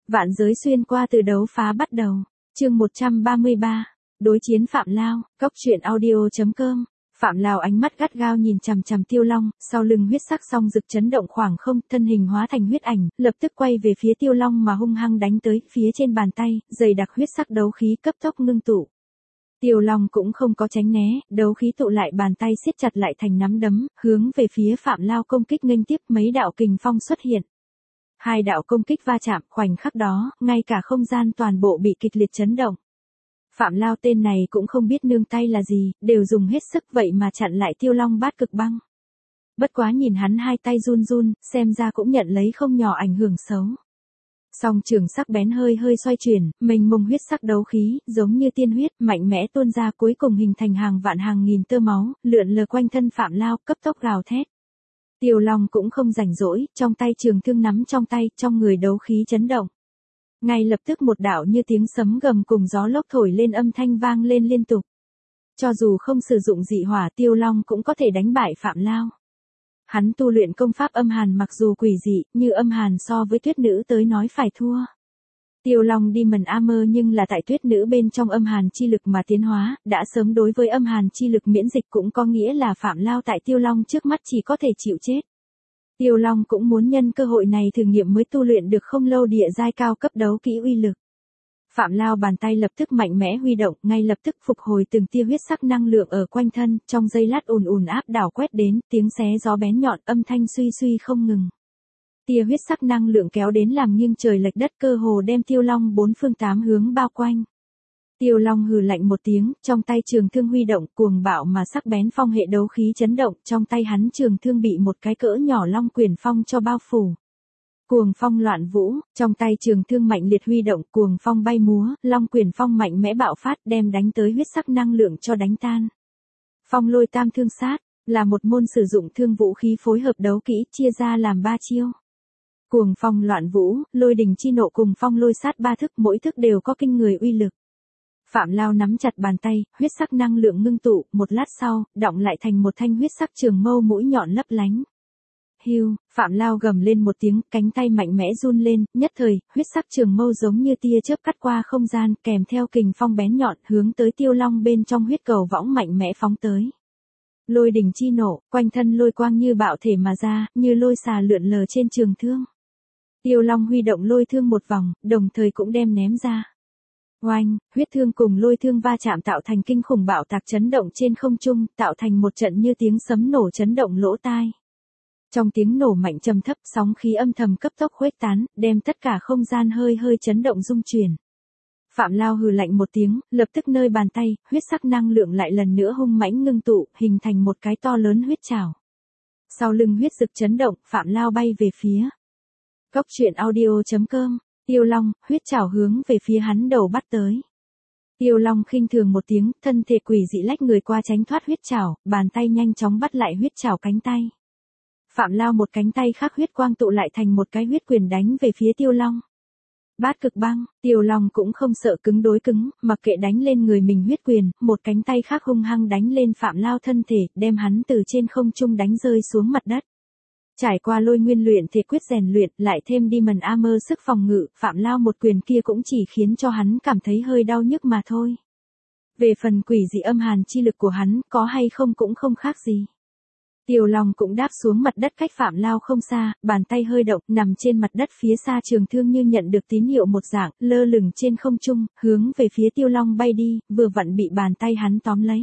Vạn giới xuyên qua từ đấu phá bắt đầu. Chương 133. Đối chiến Phạm Lao, Cốc truyện audio.com. Phạm Lao ánh mắt gắt gao nhìn chằm chằm Tiêu Long, sau lưng huyết sắc song rực chấn động khoảng không, thân hình hóa thành huyết ảnh, lập tức quay về phía Tiêu Long mà hung hăng đánh tới, phía trên bàn tay, dày đặc huyết sắc đấu khí cấp tốc ngưng tụ. Tiêu Long cũng không có tránh né, đấu khí tụ lại bàn tay siết chặt lại thành nắm đấm, hướng về phía Phạm Lao công kích nghênh tiếp, mấy đạo kình phong xuất hiện. Hai đạo công kích va chạm, khoảnh khắc đó, ngay cả không gian toàn bộ bị kịch liệt chấn động. Phạm Lao tên này cũng không biết nương tay là gì, đều dùng hết sức vậy mà chặn lại Tiêu Long bát cực băng. Bất quá nhìn hắn hai tay run run, xem ra cũng nhận lấy không nhỏ ảnh hưởng xấu. Song trường sắc bén hơi hơi xoay chuyển, mênh mông huyết sắc đấu khí, giống như tiên huyết, mạnh mẽ tuôn ra, cuối cùng hình thành hàng vạn hàng nghìn tơ máu, lượn lờ quanh thân Phạm Lao, cấp tốc gào thét. Tiêu Long cũng không rảnh rỗi, trong tay trường thương nắm trong tay, trong người đấu khí chấn động. Ngay lập tức một đạo như tiếng sấm gầm cùng gió lốc thổi lên âm thanh vang lên liên tục. Cho dù không sử dụng dị hỏa, Tiêu Long cũng có thể đánh bại Phạm Lao. Hắn tu luyện công pháp âm hàn mặc dù quỷ dị, như âm hàn so với tuyết nữ tới nói phải thua. Tiêu Long Demon Armor nhưng là tại tuyết nữ bên trong âm hàn chi lực mà tiến hóa, đã sớm đối với âm hàn chi lực miễn dịch, cũng có nghĩa là Phạm Lao tại Tiêu Long trước mắt chỉ có thể chịu chết. Tiêu Long cũng muốn nhân cơ hội này thử nghiệm mới tu luyện được không lâu địa giai cao cấp đấu kỹ uy lực. Phạm Lao bàn tay lập tức mạnh mẽ huy động, ngay lập tức phục hồi từng tia huyết sắc năng lượng ở quanh thân, trong giây lát ùn ùn áp đảo quét đến, tiếng xé gió bén nhọn, âm thanh suy suy không ngừng. Tia huyết sắc năng lượng kéo đến làm nghiêng trời lệch đất, cơ hồ đem Tiêu Long bốn phương tám hướng bao quanh. Tiêu Long hừ lạnh một tiếng, trong tay trường thương huy động, cuồng bạo mà sắc bén phong hệ đấu khí chấn động, trong tay hắn trường thương bị một cái cỡ nhỏ long quyển phong cho bao phủ. Cuồng phong loạn vũ, trong tay trường thương mạnh liệt huy động, cuồng phong bay múa, long quyển phong mạnh mẽ bạo phát, đem đánh tới huyết sắc năng lượng cho đánh tan. Phong lôi tam thương sát, là một môn sử dụng thương vũ khí phối hợp đấu kỹ, chia ra làm 3 chiêu. Cuồng phong loạn vũ, lôi đình chi nộ cùng phong lôi sát 3 thức, mỗi thức đều có kinh người uy lực. Phạm Lao nắm chặt bàn tay, huyết sắc năng lượng ngưng tụ, một lát sau, đọng lại thành một thanh huyết sắc trường mâu mũi nhọn lấp lánh. Hưu, Phạm Lao gầm lên một tiếng, cánh tay mạnh mẽ run lên, nhất thời, huyết sắc trường mâu giống như tia chớp cắt qua không gian, kèm theo kình phong bén nhọn, hướng tới Tiêu Long bên trong huyết cầu võng mạnh mẽ phóng tới. Lôi đình chi nổ, quanh thân lôi quang như bạo thể mà ra, như lôi xà lượn lờ trên trường thương. Tiêu Long huy động lôi thương một vòng, đồng thời cũng đem ném ra. Oanh, huyết thương cùng lôi thương va chạm tạo thành kinh khủng bạo tạc chấn động trên không trung, tạo thành một trận như tiếng sấm nổ chấn động lỗ tai. Trong tiếng nổ mạnh trầm thấp, sóng khí âm thầm cấp tốc khuếch tán, đem tất cả không gian hơi hơi chấn động rung chuyển. Phạm Lao hừ lạnh một tiếng, lập tức nơi bàn tay, huyết sắc năng lượng lại lần nữa hung mãnh ngưng tụ, hình thành một cái to lớn huyết trảo. Sau lưng huyết rực chấn động, Phạm Lao bay về phía Cốc truyện audio.com. Tiêu Long, huyết trảo hướng về phía hắn đầu bắt tới. Tiêu Long khinh thường một tiếng, thân thể quỷ dị lách người qua tránh thoát huyết trảo, bàn tay nhanh chóng bắt lại huyết trảo cánh tay. Phạm Lao một cánh tay khác huyết quang tụ lại thành một cái huyết quyền đánh về phía Tiêu Long. Bát cực băng, Tiêu Long cũng không sợ cứng đối cứng, mặc kệ đánh lên người mình huyết quyền, một cánh tay khác hung hăng đánh lên Phạm Lao thân thể, đem hắn từ trên không trung đánh rơi xuống mặt đất. Trải qua lôi nguyên luyện thể quyết rèn luyện, lại thêm Demon Armor sức phòng ngự, Phạm Lao một quyền kia cũng chỉ khiến cho hắn cảm thấy hơi đau nhức mà thôi. Về phần quỷ dị âm hàn chi lực của hắn, có hay không cũng không khác gì. Tiêu Long cũng đáp xuống mặt đất cách Phạm Lao không xa, bàn tay hơi động, nằm trên mặt đất phía xa trường thương như nhận được tín hiệu một dạng, lơ lửng trên không trung, hướng về phía Tiêu Long bay đi, vừa vặn bị bàn tay hắn tóm lấy.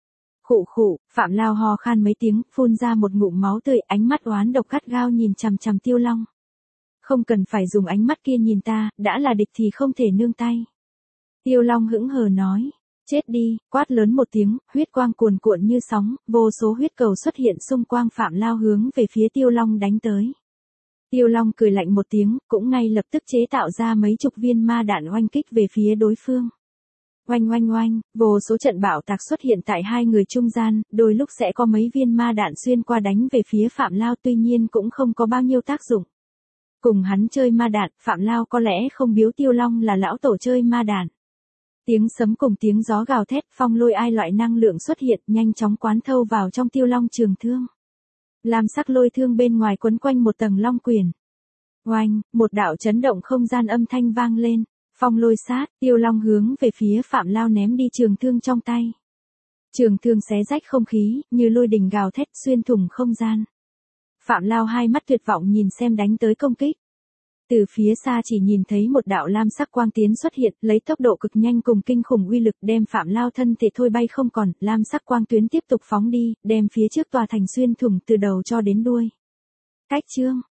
Khụ khụ, Phạm Lao ho khan mấy tiếng, phun ra một ngụm máu tươi, ánh mắt oán độc gắt gao nhìn chằm chằm Tiêu Long. Không cần phải dùng ánh mắt kia nhìn ta, đã là địch thì không thể nương tay. Tiêu Long hững hờ nói. Chết đi, quát lớn một tiếng, huyết quang cuồn cuộn như sóng, vô số huyết cầu xuất hiện xung quanh Phạm Lao hướng về phía Tiêu Long đánh tới. Tiêu Long cười lạnh một tiếng, cũng ngay lập tức chế tạo ra mấy chục viên ma đạn oanh kích về phía đối phương. Oanh oanh oanh, vô số trận bạo tạc xuất hiện tại hai người trung gian, đôi lúc sẽ có mấy viên ma đạn xuyên qua đánh về phía Phạm Lao, tuy nhiên cũng không có bao nhiêu tác dụng. Cùng hắn chơi ma đạn, Phạm Lao có lẽ không biếu Tiêu Long là lão tổ chơi ma đạn. Tiếng sấm cùng tiếng gió gào thét, phong lôi ai loại năng lượng xuất hiện, nhanh chóng quán thâu vào trong Tiêu Long trường thương. Lam sắc lôi thương bên ngoài quấn quanh một tầng long quyển. Oanh, một đạo chấn động không gian âm thanh vang lên. Phong lôi sát, Tiêu Long hướng về phía Phạm Lao ném đi trường thương trong tay. Trường thương xé rách không khí, như lôi đình gào thét xuyên thủng không gian. Phạm Lao hai mắt tuyệt vọng nhìn xem đánh tới công kích. Từ phía xa chỉ nhìn thấy một đạo lam sắc quang tiến xuất hiện, lấy tốc độ cực nhanh cùng kinh khủng uy lực đem Phạm Lao thân thể thôi bay không còn, lam sắc quang tuyến tiếp tục phóng đi, đem phía trước tòa thành xuyên thủng từ đầu cho đến đuôi. Cách chương